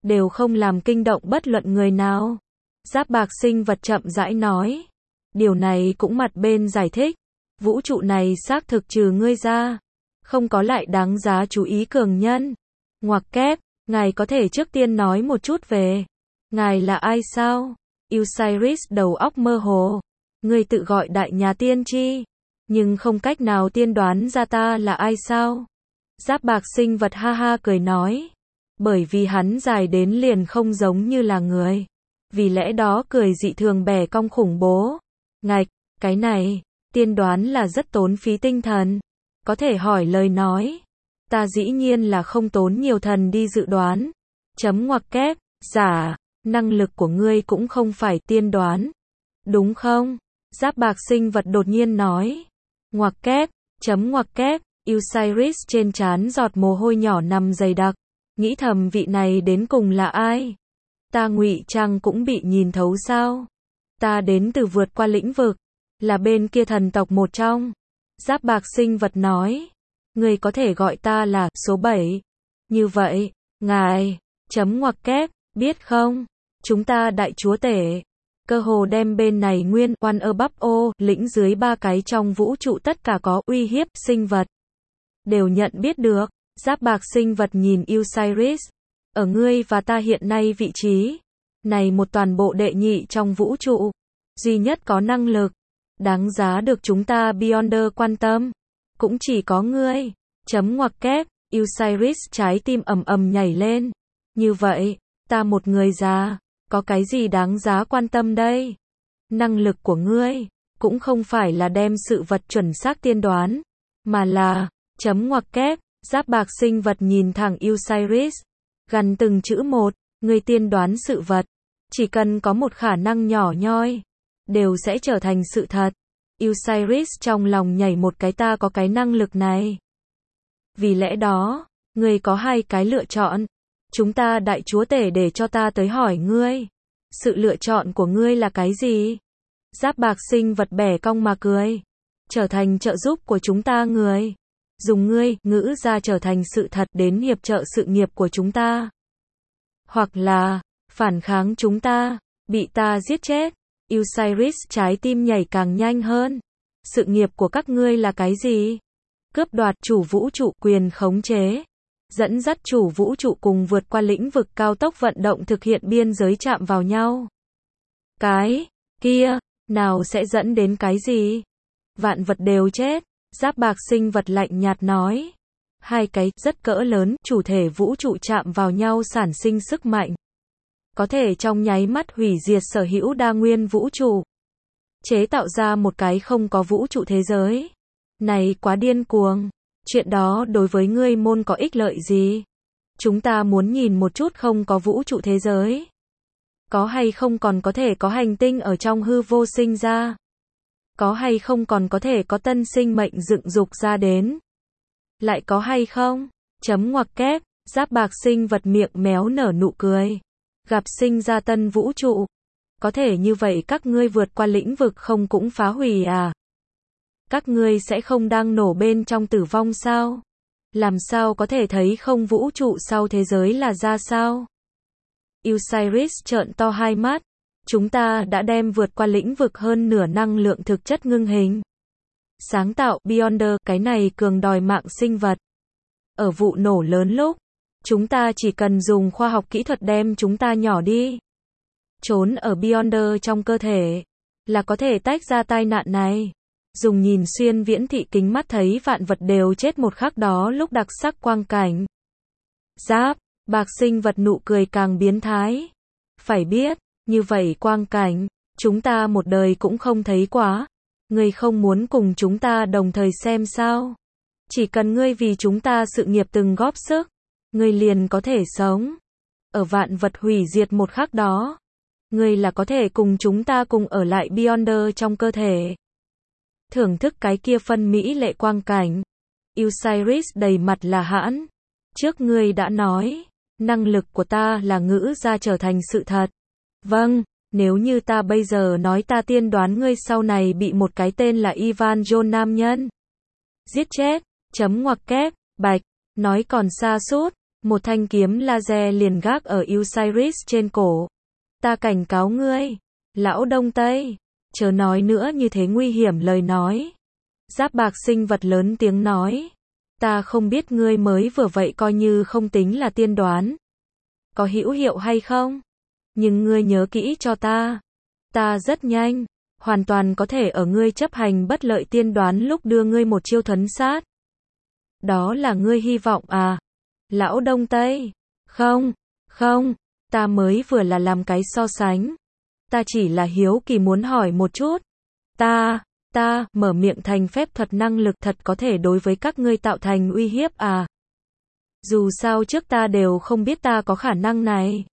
S1: đều không làm kinh động bất luận người nào. Giáp bạc sinh vật chậm rãi nói. Điều này cũng mặt bên giải thích. Vũ trụ này xác thực trừ ngươi ra. Không có lại đáng giá chú ý cường nhân. Ngoặc kép, ngài có thể trước tiên nói một chút về. Ngài là ai sao? Osiris đầu óc mơ hồ. Ngươi tự gọi đại nhà tiên tri. Nhưng không cách nào tiên đoán ra ta là ai sao? Giáp bạc sinh vật ha ha cười nói. Bởi vì hắn dài đến liền không giống như là người. Vì lẽ đó cười dị thường bẻ cong khủng bố. Ngạch, cái này, tiên đoán là rất tốn phí tinh thần. Có thể hỏi lời nói. Ta dĩ nhiên là không tốn nhiều thần đi dự đoán. Chấm ngoặc kép, giả, năng lực của ngươi cũng không phải tiên đoán. Đúng không? Giáp bạc sinh vật đột nhiên nói. Ngoặc kép, chấm ngoặc kép, Osiris trên trán giọt mồ hôi nhỏ nằm dày đặc. Nghĩ thầm vị này đến cùng là ai? Ta ngụy trang cũng bị nhìn thấu sao? Ta đến từ vượt qua lĩnh vực. Là bên kia thần tộc một trong. Giáp bạc sinh vật nói. Người có thể gọi ta là số bảy. Như vậy, ngài, chấm ngoặc kép, biết không? Chúng ta đại chúa tể. Cơ hồ đem bên này nguyên one above all, lĩnh dưới ba cái trong vũ trụ tất cả có uy hiếp sinh vật. Đều nhận biết được. Giáp bạc sinh vật nhìn Osiris. Ở ngươi và ta hiện nay vị trí. Này một toàn bộ đệ nhị trong vũ trụ. Duy nhất có năng lực. Đáng giá được chúng ta Beyonder quan tâm. Cũng chỉ có ngươi. Chấm ngoặc kép. Osiris trái tim ầm ầm nhảy lên. Như vậy, ta một người già. Có cái gì đáng giá quan tâm đây? Năng lực của ngươi. Cũng không phải là đem sự vật chuẩn xác tiên đoán. Mà là, chấm ngoặc kép. Giáp bạc sinh vật nhìn thẳng Osiris. Gần từng chữ một, ngươi tiên đoán sự vật. Chỉ cần có một khả năng nhỏ nhoi. Đều sẽ trở thành sự thật. Osiris trong lòng nhảy một cái, ta có cái năng lực này. Vì lẽ đó, ngươi có hai cái lựa chọn. Chúng ta đại chúa tể để cho ta tới hỏi ngươi. Sự lựa chọn của ngươi là cái gì? Giáp bạc sinh vật bẻ cong mà cười. Trở thành trợ giúp của chúng ta người. Dùng ngươi, ngữ ra trở thành sự thật đến hiệp trợ sự nghiệp của chúng ta. Hoặc là, phản kháng chúng ta, bị ta giết chết. Osiris trái tim nhảy càng nhanh hơn. Sự nghiệp của các ngươi là cái gì? Cướp đoạt chủ vũ trụ, quyền khống chế. Dẫn dắt chủ vũ trụ cùng vượt qua lĩnh vực cao tốc vận động thực hiện biên giới chạm vào nhau. Cái kia, nào sẽ dẫn đến cái gì? Vạn vật đều chết. Giáp bạc sinh vật lạnh nhạt nói. Hai cái rất cỡ lớn, chủ thể vũ trụ chạm vào nhau sản sinh sức mạnh. Có thể trong nháy mắt hủy diệt sở hữu đa nguyên vũ trụ. Chế tạo ra một cái không có vũ trụ thế giới. Này quá điên cuồng. Chuyện đó đối với ngươi môn có ích lợi gì? Chúng ta muốn nhìn một chút không có vũ trụ thế giới. Có hay không còn có thể có hành tinh ở trong hư vô sinh ra? Có hay không còn có thể có tân sinh mệnh dựng dục ra đến? Lại có hay không? Chấm ngoặc kép, giáp bạc sinh vật miệng méo nở nụ cười. Gặp sinh ra tân vũ trụ. Có thể như vậy các ngươi vượt qua lĩnh vực không cũng phá hủy à? Các ngươi sẽ không đang nổ bên trong tử vong sao? Làm sao có thể thấy không vũ trụ sau thế giới là ra sao? Osiris trợn to hai mắt. Chúng ta đã đem vượt qua lĩnh vực hơn nửa năng lượng thực chất ngưng hình. Sáng tạo Beyonder, cái này cường đòi mạng sinh vật. Ở vụ nổ lớn lúc, chúng ta chỉ cần dùng khoa học kỹ thuật đem chúng ta nhỏ đi. Trốn ở Beyonder trong cơ thể, là có thể tách ra tai nạn này. Dùng nhìn xuyên viễn thị kính mắt thấy vạn vật đều chết một khắc đó lúc đặc sắc quang cảnh. Giáp, bạc sinh vật nụ cười càng biến thái. Phải biết, như vậy quang cảnh, chúng ta một đời cũng không thấy quá. Ngươi không muốn cùng chúng ta đồng thời xem sao? Chỉ cần ngươi vì chúng ta sự nghiệp từng góp sức, ngươi liền có thể sống. Ở vạn vật hủy diệt một khắc đó, ngươi là có thể cùng chúng ta cùng ở lại Beyonder trong cơ thể. Thưởng thức cái kia phân mỹ lệ quang cảnh. Osiris đầy mặt là hãn. Trước ngươi đã nói, năng lực của ta là ngữ ra trở thành sự thật. Vâng, nếu như ta bây giờ nói ta tiên đoán ngươi sau này bị một cái tên là Ivan John nam nhân giết chết, chấm ngoặc kép, bạch, nói còn xa suốt, Một thanh kiếm laser liền gác ở Osiris trên cổ. Ta cảnh cáo ngươi, lão Đông Tây, chớ nói nữa như thế nguy hiểm lời nói. Giáp bạc sinh vật lớn tiếng nói. Ta không biết ngươi mới vừa vậy coi như không tính là tiên đoán. Có hữu hiệu hay không? Nhưng ngươi nhớ kỹ cho ta. Ta rất nhanh, hoàn toàn có thể ở ngươi chấp hành bất lợi tiên đoán lúc đưa ngươi một chiêu thuấn sát. Đó là ngươi hy vọng à? Lão Đông Tây. Không, không, ta mới vừa là làm cái so sánh. Ta chỉ là hiếu kỳ muốn hỏi một chút. Ta, ta, mở miệng thành phép thuật năng lực thật có thể đối với các ngươi tạo thành uy hiếp à? Dù sao trước ta đều không biết ta có khả năng này.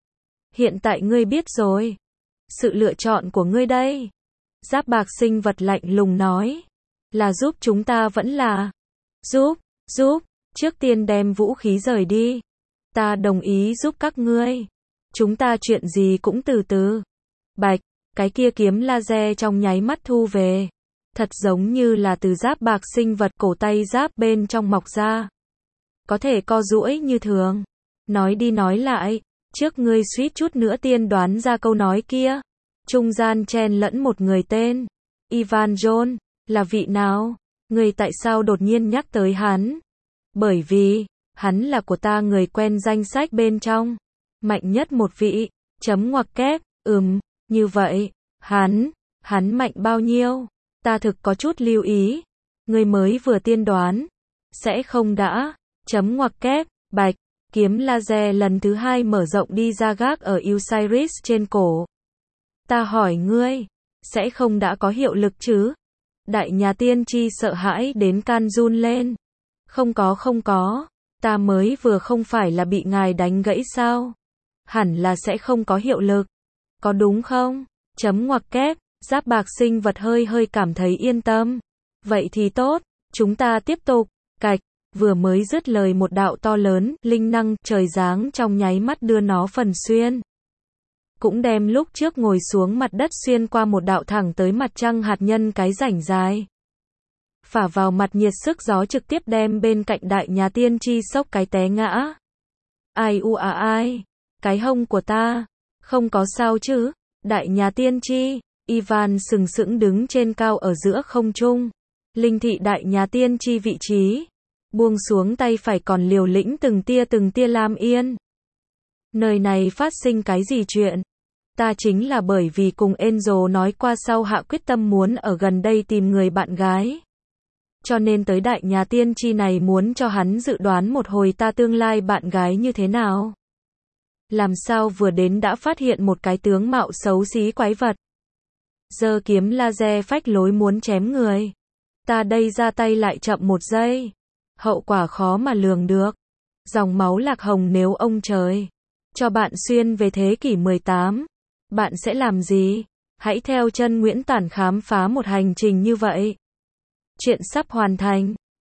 S1: Hiện tại ngươi biết rồi. Sự lựa chọn của ngươi đây. Giáp bạc sinh vật lạnh lùng nói. Là giúp chúng ta vẫn là. Giúp, giúp, trước tiên đem vũ khí rời đi. Ta đồng ý giúp các ngươi. Chúng ta chuyện gì cũng từ từ. Bạch, cái kia kiếm laser trong nháy mắt thu về. Thật giống như là từ giáp bạc sinh vật cổ tay giáp bên trong mọc ra. Có thể co duỗi như thường. Nói đi nói lại, trước ngươi suýt chút nữa tiên đoán ra câu nói kia. Trung gian chen lẫn một người tên. Ivan John, là vị nào? Ngươi tại sao đột nhiên nhắc tới hắn? Bởi vì, hắn là của ta người quen danh sách bên trong. Mạnh nhất một vị, chấm ngoặc kép, ừm, như vậy, hắn, hắn mạnh bao nhiêu? Ta thực có chút lưu ý. Ngươi mới vừa tiên đoán. Sẽ không đã, chấm ngoặc kép, bạch, kiếm laser lần thứ hai mở rộng đi ra gác ở Osiris trên cổ. Ta hỏi ngươi, sẽ không đã có hiệu lực chứ? Đại nhà tiên tri sợ hãi đến can run lên. Không có không có, ta mới vừa không phải là bị ngài đánh gãy sao? Hẳn là sẽ không có hiệu lực. Có đúng không? Chấm ngoặc kép, giáp bạc sinh vật hơi hơi cảm thấy yên tâm. Vậy thì tốt, chúng ta tiếp tục. Cạch, vừa mới dứt lời một đạo to lớn, linh năng, trời giáng trong nháy mắt đưa nó phần xuyên. Cũng đem lúc trước ngồi xuống mặt đất xuyên qua một đạo thẳng tới mặt trăng hạt nhân cái rãnh dài. Phả vào mặt nhiệt sức gió trực tiếp đem bên cạnh đại nhà tiên tri sốc cái té ngã. Ai u à ai, cái hông của ta, không có sao chứ, đại nhà tiên tri, Ivan sừng sững đứng trên cao ở giữa không trung. Linh thị đại nhà tiên tri vị trí, buông xuống tay phải còn liều lĩnh từng tia từng tia lam yên. Nơi này phát sinh cái gì chuyện? Ta chính là bởi vì cùng Angel nói qua sau hạ quyết tâm muốn ở gần đây tìm người bạn gái. Cho nên tới đại nhà tiên tri này muốn cho hắn dự đoán một hồi ta tương lai bạn gái như thế nào. Làm sao vừa đến đã phát hiện một cái tướng mạo xấu xí quái vật. Giơ kiếm laser phách lối muốn chém người. Ta đây ra tay lại chậm một giây. Hậu quả khó mà lường được. Dòng máu lạc hồng nếu ông trời cho bạn xuyên về thế kỷ mười tám. Bạn sẽ làm gì? Hãy theo chân Nguyễn Tản khám phá một hành trình như vậy. Chuyện sắp hoàn thành.